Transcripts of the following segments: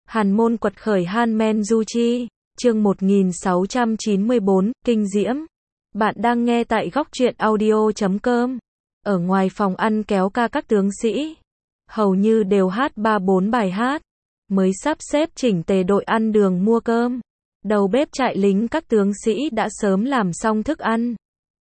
Hàn môn quật khởi Han Men Du Chi, chương 1694, kinh diễm. Bạn đang nghe tại góc truyện audio.com. Ở ngoài phòng ăn kéo ca các tướng sĩ, hầu như đều hát 3-4 bài hát, mới sắp xếp chỉnh tề đội ăn đường mua cơm. Đầu bếp trại lính các tướng sĩ đã sớm làm xong thức ăn.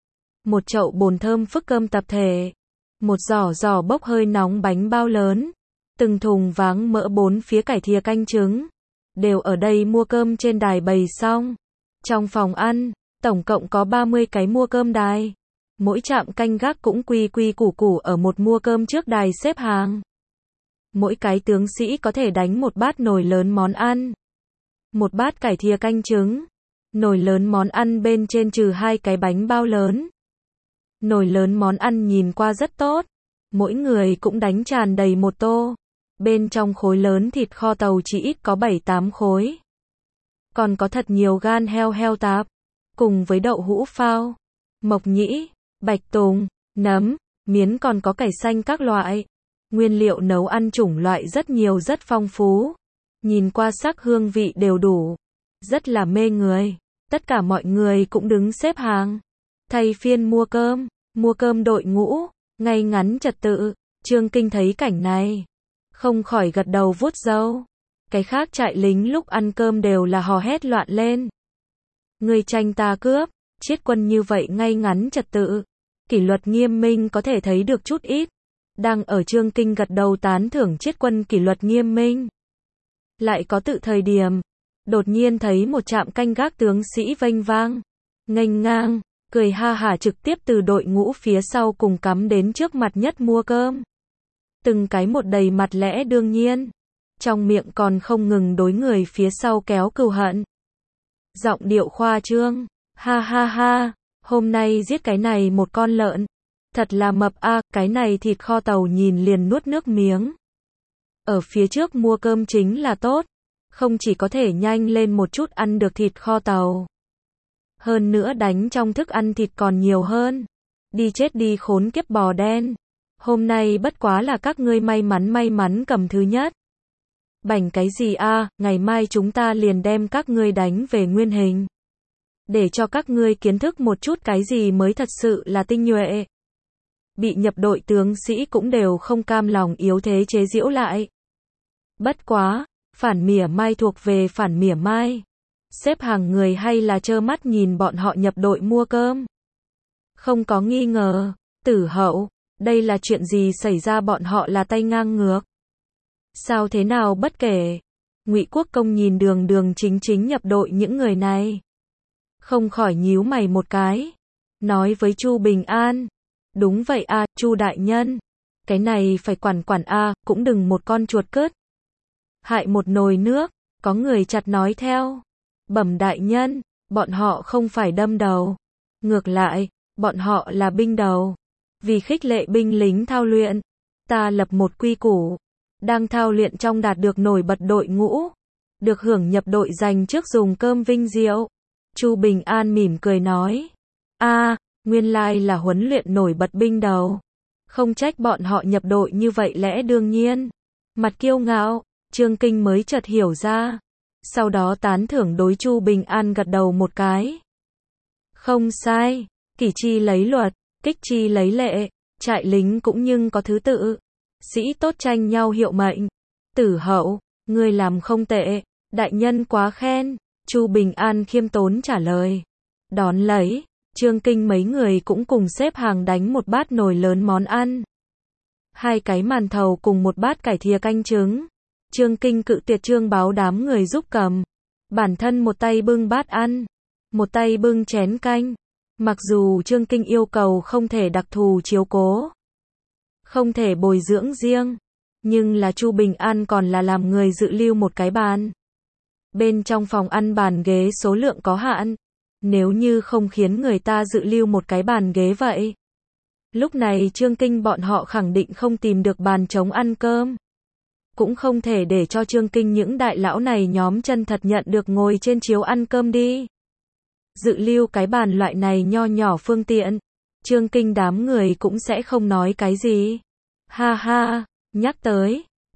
Một chậu bồn thơm phức cơm tập thể, một giỏ giỏ bốc hơi nóng bánh bao lớn, từng thùng váng mỡ 4 phía cải thìa canh trứng, đều ở đây mua cơm trên đài bày xong. Trong phòng ăn, tổng cộng có 30 cái mua cơm đài. Mỗi trạm canh gác cũng quy quy củ củ ở một mua cơm trước đài xếp hàng. Mỗi cái tướng sĩ có thể đánh một bát nồi lớn món ăn, một bát cải thìa canh trứng, nồi lớn món ăn bên trên trừ 2 cái bánh bao lớn. Nồi lớn món ăn nhìn qua rất tốt, mỗi người cũng đánh tràn đầy một tô. Bên trong khối lớn thịt kho tàu chỉ ít có 7-8 khối. Còn có thật nhiều gan heo tạp, cùng với đậu hũ phao, mộc nhĩ, bạch tùng, nấm, miến, còn có cải xanh các loại. Nguyên liệu nấu ăn chủng loại rất nhiều, rất phong phú. Nhìn qua sắc hương vị đều đủ, rất là mê người. Tất cả mọi người cũng đứng xếp hàng, thay phiên mua cơm đội ngũ, ngay ngắn trật tự. Trương Kinh thấy cảnh này, không khỏi gật đầu vuốt râu. Cái khác trại lính lúc ăn cơm đều là hò hét loạn lên. Người tranh ta cướp, chiết quân như vậy ngay ngắn trật tự, kỷ luật nghiêm minh có thể thấy được chút ít. Đang ở Trương Kinh gật đầu tán thưởng chiết quân kỷ luật nghiêm minh. Lại có tự thời điểm, đột nhiên thấy một trạm canh gác tướng sĩ vênh vang, nghênh ngang, cười ha hả trực tiếp từ đội ngũ phía sau cùng cắm đến trước mặt nhất mua cơm. Từng cái một đầy mặt lẽ đương nhiên, trong miệng còn không ngừng đối người phía sau kéo cừu hận. Giọng điệu khoa trương, ha ha ha, hôm nay giết cái này một con lợn, thật là mập a, cái này thịt kho tàu nhìn liền nuốt nước miếng. Ở phía trước mua cơm chính là tốt, không chỉ có thể nhanh lên một chút ăn được thịt kho tàu, hơn nữa đánh trong thức ăn thịt còn nhiều hơn. Đi chết đi khốn kiếp bò đen. Hôm nay bất quá là các ngươi may mắn cầm thứ nhất. Bảnh cái gì a, ngày mai chúng ta liền đem các ngươi đánh về nguyên hình. Để cho các ngươi kiến thức một chút cái gì mới thật sự là tinh nhuệ. Bị nhập đội tướng sĩ cũng đều không cam lòng yếu thế chế giễu lại. Bất quá, phản mỉa mai thuộc về phản mỉa mai. Xếp hàng người hay là trơ mắt nhìn bọn họ nhập đội mua cơm. Không có nghi ngờ, Tử Hậu, đây là chuyện gì xảy ra, bọn họ là tay ngang ngược. Sao thế nào bất kể. Ngụy Quốc Công nhìn đường chính nhập đội những người này, không khỏi nhíu mày một cái, nói với Chu Bình An, đúng vậy a, Chu đại nhân, cái này phải quản a, cũng đừng một con chuột cứt hại một nồi nước. Có người chặt nói theo, bẩm đại nhân, bọn họ không phải đâm đầu, ngược lại, bọn họ là binh đầu. Vì khích lệ binh lính thao luyện, ta lập một quy củ, đang thao luyện trong đạt được nổi bật đội ngũ, được hưởng nhập đội dành trước dùng cơm vinh diệu. Chu Bình An mỉm cười nói, nguyên lai là huấn luyện nổi bật binh đầu, không trách bọn họ nhập đội như vậy, lẽ đương nhiên. Mặt kiêu ngạo, Trương Kinh mới chợt hiểu ra, sau đó tán thưởng đối Chu Bình An gật đầu một cái. Không sai, kỷ chi lấy luật, kích chi lấy lệ, trại lính cũng nhưng có thứ tự. Sĩ tốt tranh nhau hiệu mệnh. Tử Hậu, ngươi làm không tệ, đại nhân quá khen. Chu Bình An khiêm tốn trả lời. Đón lấy, Trương Kinh mấy người cũng cùng xếp hàng đánh một bát nồi lớn món ăn, 2 cái màn thầu cùng một bát cải thìa canh trứng. Trương Kinh cự tuyệt Trương báo đám người giúp cầm, bản thân một tay bưng bát ăn, một tay bưng chén canh. Mặc dù Trương Kinh yêu cầu không thể đặc thù chiếu cố, không thể bồi dưỡng riêng, nhưng là Chu Bình An còn là làm người dự lưu một cái bàn. Bên trong phòng ăn bàn ghế số lượng có hạn, nếu như không khiến người ta dự lưu một cái bàn ghế vậy, lúc này Trương Kinh bọn họ khẳng định không tìm được bàn trống ăn cơm. Cũng không thể để cho Trương Kinh những đại lão này nhóm chân thật nhận được ngồi trên chiếu ăn cơm đi. Dự lưu cái bàn loại này nho nhỏ phương tiện, Trương Kinh đám người cũng sẽ không nói cái gì. Ha ha, nhắc tới,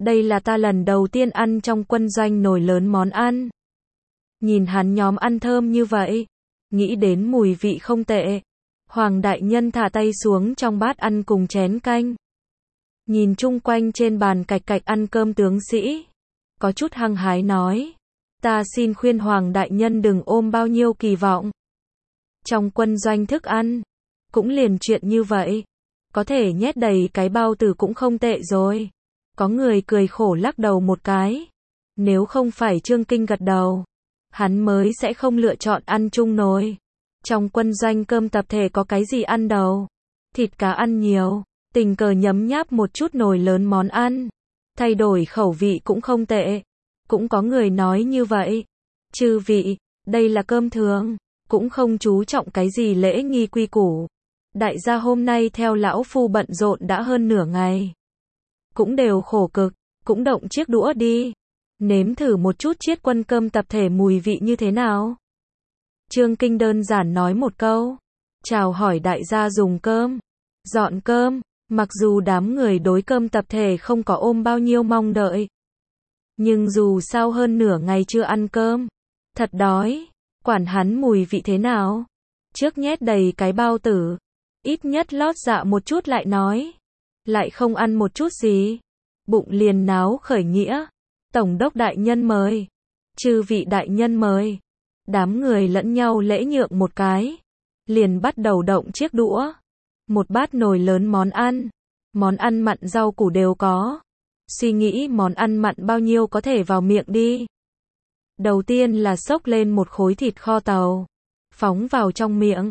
Đây là ta lần đầu tiên ăn trong quân doanh nồi lớn món ăn. Nhìn hắn nhóm ăn thơm như vậy, nghĩ đến mùi vị không tệ. Hoàng đại nhân thả tay xuống trong bát ăn cùng chén canh. Nhìn chung quanh trên bàn cạch cạch ăn cơm tướng sĩ, có chút hăng hái nói. Ta xin khuyên Hoàng đại nhân đừng ôm bao nhiêu kỳ vọng. Trong quân doanh thức ăn, cũng liền chuyện như vậy. Có thể nhét đầy cái bao tử cũng không tệ rồi. Có người cười khổ lắc đầu một cái. Nếu không phải Trương Kinh gật đầu, hắn mới sẽ không lựa chọn ăn chung nồi. Trong quân doanh cơm tập thể có cái gì ăn đâu. Thịt cá ăn nhiều, tình cờ nhấm nháp một chút nồi lớn món ăn. Thay đổi khẩu vị cũng không tệ. Cũng có người nói như vậy. Chư vị, đây là cơm thường, cũng không chú trọng cái gì lễ nghi quy củ. Đại gia hôm nay theo lão phu bận rộn đã hơn nửa ngày. Cũng đều khổ cực, cũng động chiếc đũa đi. Nếm thử một chút chiết quân cơm tập thể mùi vị như thế nào. Trương Kinh đơn giản nói một câu. Chào hỏi đại gia dùng cơm. Dọn cơm, mặc dù đám người đối cơm tập thể không có ôm bao nhiêu mong đợi. Nhưng dù sao hơn nửa ngày chưa ăn cơm. Thật đói, quản hắn mùi vị thế nào. Trước nhét đầy cái bao tử. Ít nhất lót dạ một chút lại nói. Lại không ăn một chút gì. Bụng liền náo khởi nghĩa. Tổng đốc đại nhân mời. Chư vị đại nhân mời. Đám người lẫn nhau lễ nhượng một cái. Liền bắt đầu động chiếc đũa. Một bát nồi lớn món ăn. Món ăn mặn rau củ đều có. Suy nghĩ món ăn mặn bao nhiêu có thể vào miệng đi. Đầu tiên là xốc lên một khối thịt kho tàu. Phóng vào trong miệng.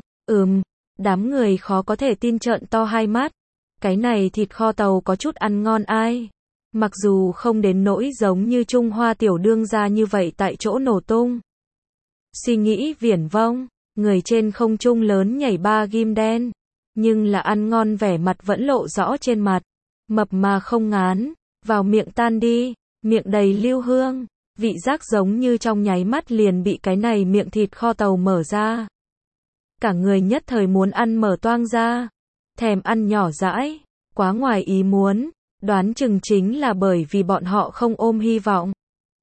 Đám người khó có thể tin trợn to hai mắt. Cái này thịt kho tàu có chút ăn ngon ai. Mặc dù không đến nỗi giống như Trung Hoa tiểu đương gia như vậy tại chỗ nổ tung. Suy nghĩ viển vông, người trên không trung lớn nhảy 3 ghim đen. Nhưng là ăn ngon vẻ mặt vẫn lộ rõ trên mặt. Mập mà không ngán, vào miệng tan đi, miệng đầy lưu hương. Vị giác giống như trong nháy mắt liền bị cái này miệng thịt kho tàu mở ra. Cả người nhất thời muốn ăn mở toang ra. Thèm ăn nhỏ dãi, quá ngoài ý muốn. Đoán chừng chính là bởi vì bọn họ không ôm hy vọng.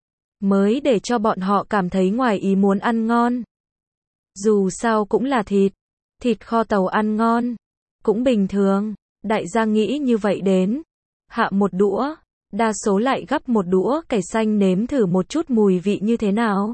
Mới để cho bọn họ cảm thấy ngoài ý muốn ăn ngon. Dù sao cũng là thịt. Thịt kho tàu ăn ngon. Cũng bình thường. Đại gia nghĩ như vậy đến. Hạ một đũa. Đa số lại gắp một đũa cải xanh nếm thử một chút mùi vị như thế nào.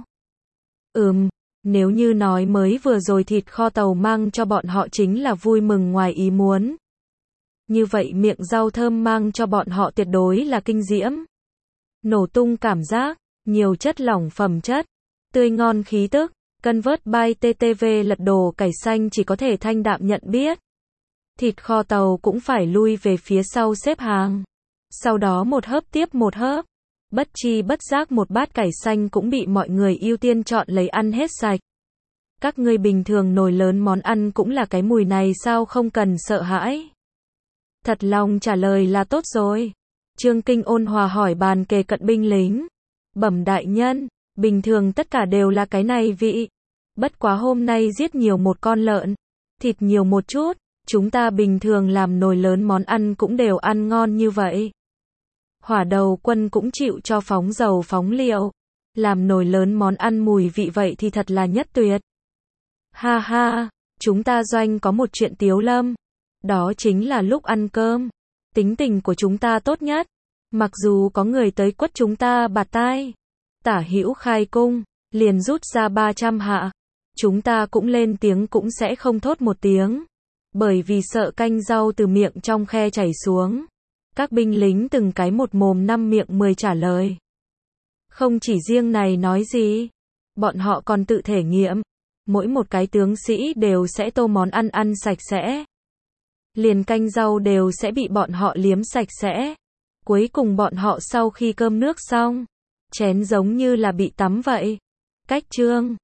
Nếu như nói mới vừa rồi thịt kho tàu mang cho bọn họ chính là vui mừng ngoài ý muốn. Như vậy miệng rau thơm mang cho bọn họ tuyệt đối là kinh diễm. Nổ tung cảm giác, nhiều chất lỏng phẩm chất, tươi ngon khí tức, cân vớt by TTV lật đồ cải xanh chỉ có thể thanh đạm nhận biết. Thịt kho tàu cũng phải lui về phía sau xếp hàng. Sau đó một hớp tiếp một hớp. Bất chi bất giác một bát cải xanh cũng bị mọi người ưu tiên chọn lấy ăn hết sạch. Các ngươi bình thường nồi lớn món ăn cũng là cái mùi này sao không cần sợ hãi. Thật lòng trả lời là tốt rồi. Trương Kinh ôn hòa hỏi bàn kề cận binh lính. Bẩm đại nhân, bình thường tất cả đều là cái này vị. Bất quá hôm nay giết nhiều một con lợn. Thịt nhiều một chút, chúng ta bình thường làm nồi lớn món ăn cũng đều ăn ngon như vậy. Hỏa đầu quân cũng chịu cho phóng dầu phóng liệu. Làm nồi lớn món ăn mùi vị vậy thì thật là nhất tuyệt. Ha ha, chúng ta doanh có một chuyện tiếu lâm. Đó chính là lúc ăn cơm. Tính tình của chúng ta tốt nhất. Mặc dù có người tới quất chúng ta bạt tai. Tả hữu khai cung, liền rút ra 300 hạ. Chúng ta cũng lên tiếng cũng sẽ không thốt một tiếng. Bởi vì sợ canh rau từ miệng trong khe chảy xuống. Các binh lính từng cái một mồm 5 miệng 10 trả lời. Không chỉ riêng này nói gì. Bọn họ còn tự thể nghiệm. Mỗi một cái tướng sĩ đều sẽ tô món ăn ăn sạch sẽ. Liền canh rau đều sẽ bị bọn họ liếm sạch sẽ. Cuối cùng bọn họ sau khi cơm nước xong, chén giống như là bị tắm vậy. Cách chương